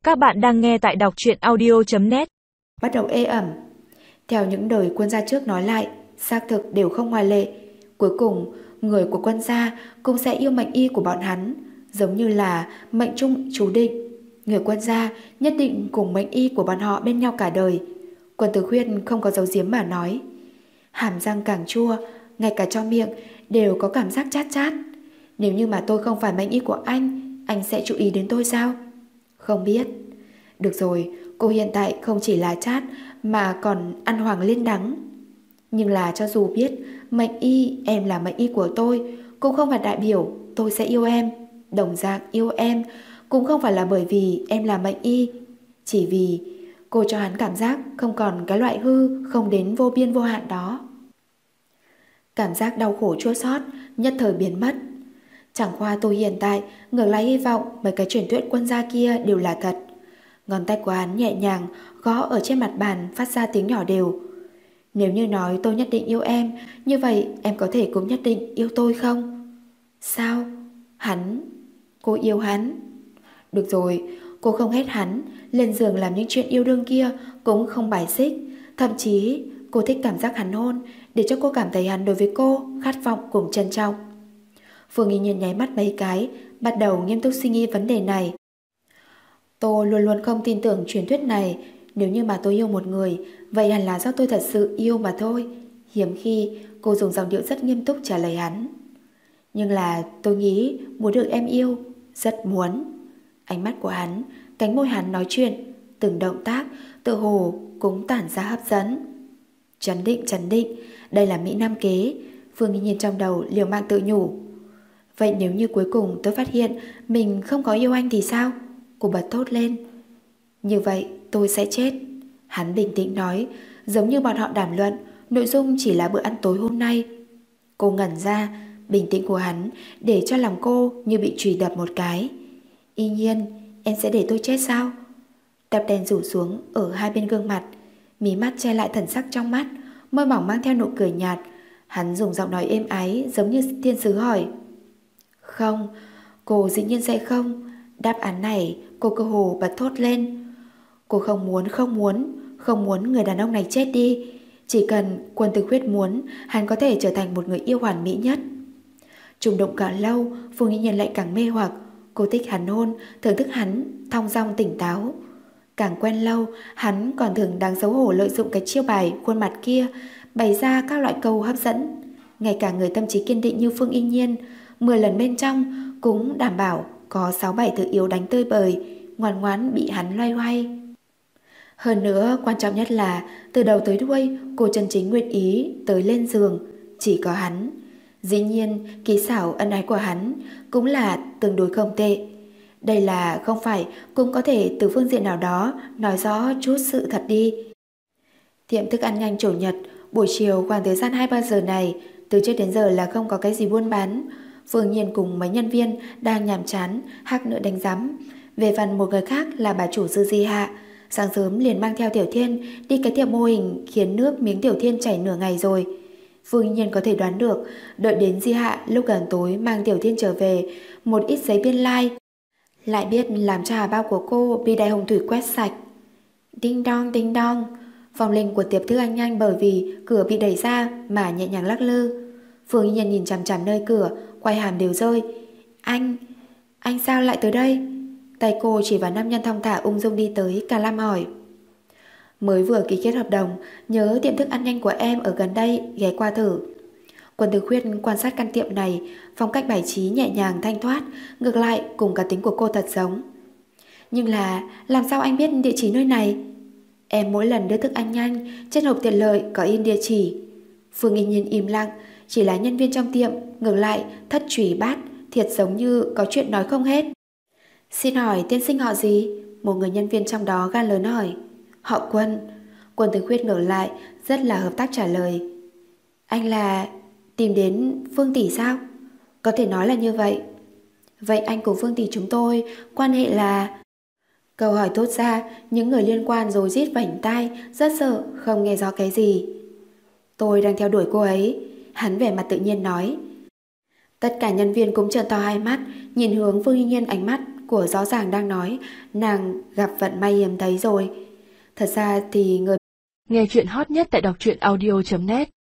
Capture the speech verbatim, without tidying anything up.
Các bạn đang nghe tại đọc truyện audio chấm net. Bắt đầu ê ẩm. Theo những đời quân gia trước nói lại, xác thực đều không ngoại lệ. Cuối cùng, người của quân gia cũng sẽ yêu mệnh y của bọn hắn, giống như là mệnh trung chú định. Người quân gia nhất định cùng mệnh y của bọn họ bên nhau cả đời. Quân Tử Khuyên không có dấu giếm mà nói. Hàm răng càng chua, ngay cả trong miệng đều có cảm giác chát chát. Nếu như mà tôi không phải mệnh y của anh, anh sẽ chú ý đến tôi sao? Không biết. Được rồi, cô hiện tại không chỉ là chát mà còn ăn hoàng liên đắng. Nhưng là cho dù biết mệnh y em là mệnh y của tôi, cũng không phải đại biểu tôi sẽ yêu em. Đồng dạng yêu em cũng không phải là bởi vì em là mệnh y, chỉ vì cô cho hắn cảm giác không còn cái loại hư không đến vô biên vô hạn đó. Cảm giác đau khổ chua xót nhất thời biến mất. Chẳng qua tôi hiện tại ngược lại hy vọng mấy cái truyền thuyết quân gia kia đều là thật. Ngón tay của hắn nhẹ nhàng gõ ở trên mặt bàn, phát ra tiếng nhỏ đều. Nếu như nói tôi nhất định yêu em, như vậy em có thể cũng nhất định yêu tôi không? Sao? Hắn? Cô yêu hắn? Được rồi, cô không ghét hắn, lên giường làm những chuyện yêu đương kia cũng không bài xích. Thậm chí cô thích cảm giác hắn hôn, để cho cô cảm thấy hắn đối với cô khát vọng cùng trân trọng. Phương Nghi Nhiên nháy mắt mấy cái, bắt đầu nghiêm túc suy nghĩ vấn đề này. Tôi luôn luôn không tin tưởng truyền thuyết này. Nếu như mà tôi yêu một người, vậy hẳn là do tôi thật sự yêu mà thôi. Hiếm khi cô dùng giọng điệu rất nghiêm túc trả lời hắn. Nhưng là tôi nghĩ muốn được em yêu, rất muốn. Ánh mắt của hắn, cánh môi hắn nói chuyện, từng động tác tự hồ cũng tản ra hấp dẫn. Trấn định, trấn định, đây là Mỹ Nam kế. Phương Nghi Nhiên trong đầu liều mạng tự nhủ. Vậy nếu như cuối cùng tôi phát hiện mình không có yêu anh thì sao? Cô bật thốt lên. Như vậy tôi sẽ chết. Hắn bình tĩnh nói, giống như bọn họ đàm luận nội dung chỉ là bữa ăn tối hôm nay. Cô ngẩn ra, bình tĩnh của hắn để cho lòng cô như bị chùy đập một cái. Y Nhiên, em sẽ để tôi chết sao? Đập đèn rủ xuống ở hai bên gương mặt, mí mắt che lại thần sắc trong mắt, môi mỏng mang theo nụ cười nhạt. Hắn dùng giọng nói êm ái giống như thiên sứ hỏi. Không, cô dĩ nhiên sẽ không. Đáp án này cô cơ hồ bật thốt lên. Cô không muốn, không muốn, không muốn người đàn ông này chết đi. Chỉ cần Quân Tử Khuyết muốn, hắn có thể trở thành một người yêu hoàn mỹ nhất. Trùng động càng lâu, Phương Nghi Nhiên lại càng mê hoặc. Cô thích hắn hôn, thưởng thức hắn thong dong tỉnh táo. Càng quen lâu, hắn còn thường đáng xấu hổ lợi dụng cái chiêu bài khuôn mặt kia, bày ra các loại câu hấp dẫn. Ngay cả người tâm trí kiên định như Phương Y Nhiên, mười lần bên trong cũng đảm bảo có sáu bảy thứ yếu đánh tơi bời, ngoan ngoãn bị hắn loay hoay. Hơn nữa, quan trọng nhất là từ đầu tới đuôi cô chân chính nguyện ý tới lên giường chỉ có hắn. Dĩ nhiên, kỹ xảo ân ái của hắn cũng là tương đối không tệ. Đây là không phải cũng có thể từ phương diện nào đó nói rõ chút sự thật đi. Tiệm thức ăn nhanh Chủ nhật, buổi chiều khoảng thời gian hai ba giờ này, từ trước đến giờ là không có cái gì buôn bán. Phương Nhiên cùng mấy nhân viên đang nhàm chán hắc nợ đánh giám. Về phần một người khác là bà chủ Dư Di Hạ, sáng sớm liền mang theo Tiểu Thiên đi cái tiệm mô hình khiến nước miếng Tiểu Thiên chảy nửa ngày rồi. Phương Nhiên có thể đoán được, đợi đến Di Hạ lúc gần tối mang Tiểu Thiên trở về một ít giấy biên lai, lại biết làm cho hà bao của cô bị đại hồng thủy quét sạch. Đinh đong đinh đong, vòng linh của tiệm thức ăn nhanh bởi vì cửa bị đẩy ra mà nhẹ nhàng lắc lư. Phương Nhiên nhìn chằm chằm nơi cửa, quay hàm đều rơi. Anh, anh sao lại tới đây? Tay cô chỉ vào nam nhân thong thả ung dung đi tới, cả lam hỏi. Mới vừa ký kết hợp đồng, nhớ tiệm thức ăn nhanh của em ở gần đây, ghé qua thử. Quân Tử Khuyết quan sát căn tiệm này, phong cách bài trí nhẹ nhàng thanh thoát, ngược lại cùng cả tính của cô thật giống. Nhưng là làm sao anh biết địa chỉ nơi này? Em mỗi lần đưa thức ăn nhanh, trên hộp tiện lợi có in địa chỉ. Phương Y Nhiên im lặng, chỉ là nhân viên trong tiệm, ngược lại thất trùy bát, thiệt giống như có chuyện nói không hết. Xin hỏi tiên sinh họ gì? Một người nhân viên trong đó gan lớn hỏi. Họ Quân. Quân Tử Khuyết ngược lại rất là hợp tác trả lời. Anh là tìm đến Phương tỷ sao? Có thể nói là như vậy. Vậy anh cùng Phương tỷ chúng tôi quan hệ là... Câu hỏi thốt ra, những người liên quan rồi rít vảnh tai, rất sợ không nghe rõ cái gì. Tôi đang theo đuổi cô ấy. Hắn vẻ mặt tự nhiên nói. Tất cả nhân viên cũng trợn to hai mắt, nhìn hướng Phương Y Nhiên, ánh mắt của rõ ràng đang nói nàng gặp vận may hiếm thấy rồi. Thật ra thì người nghe chuyện hot nhất tại đọc truyện audio chấm net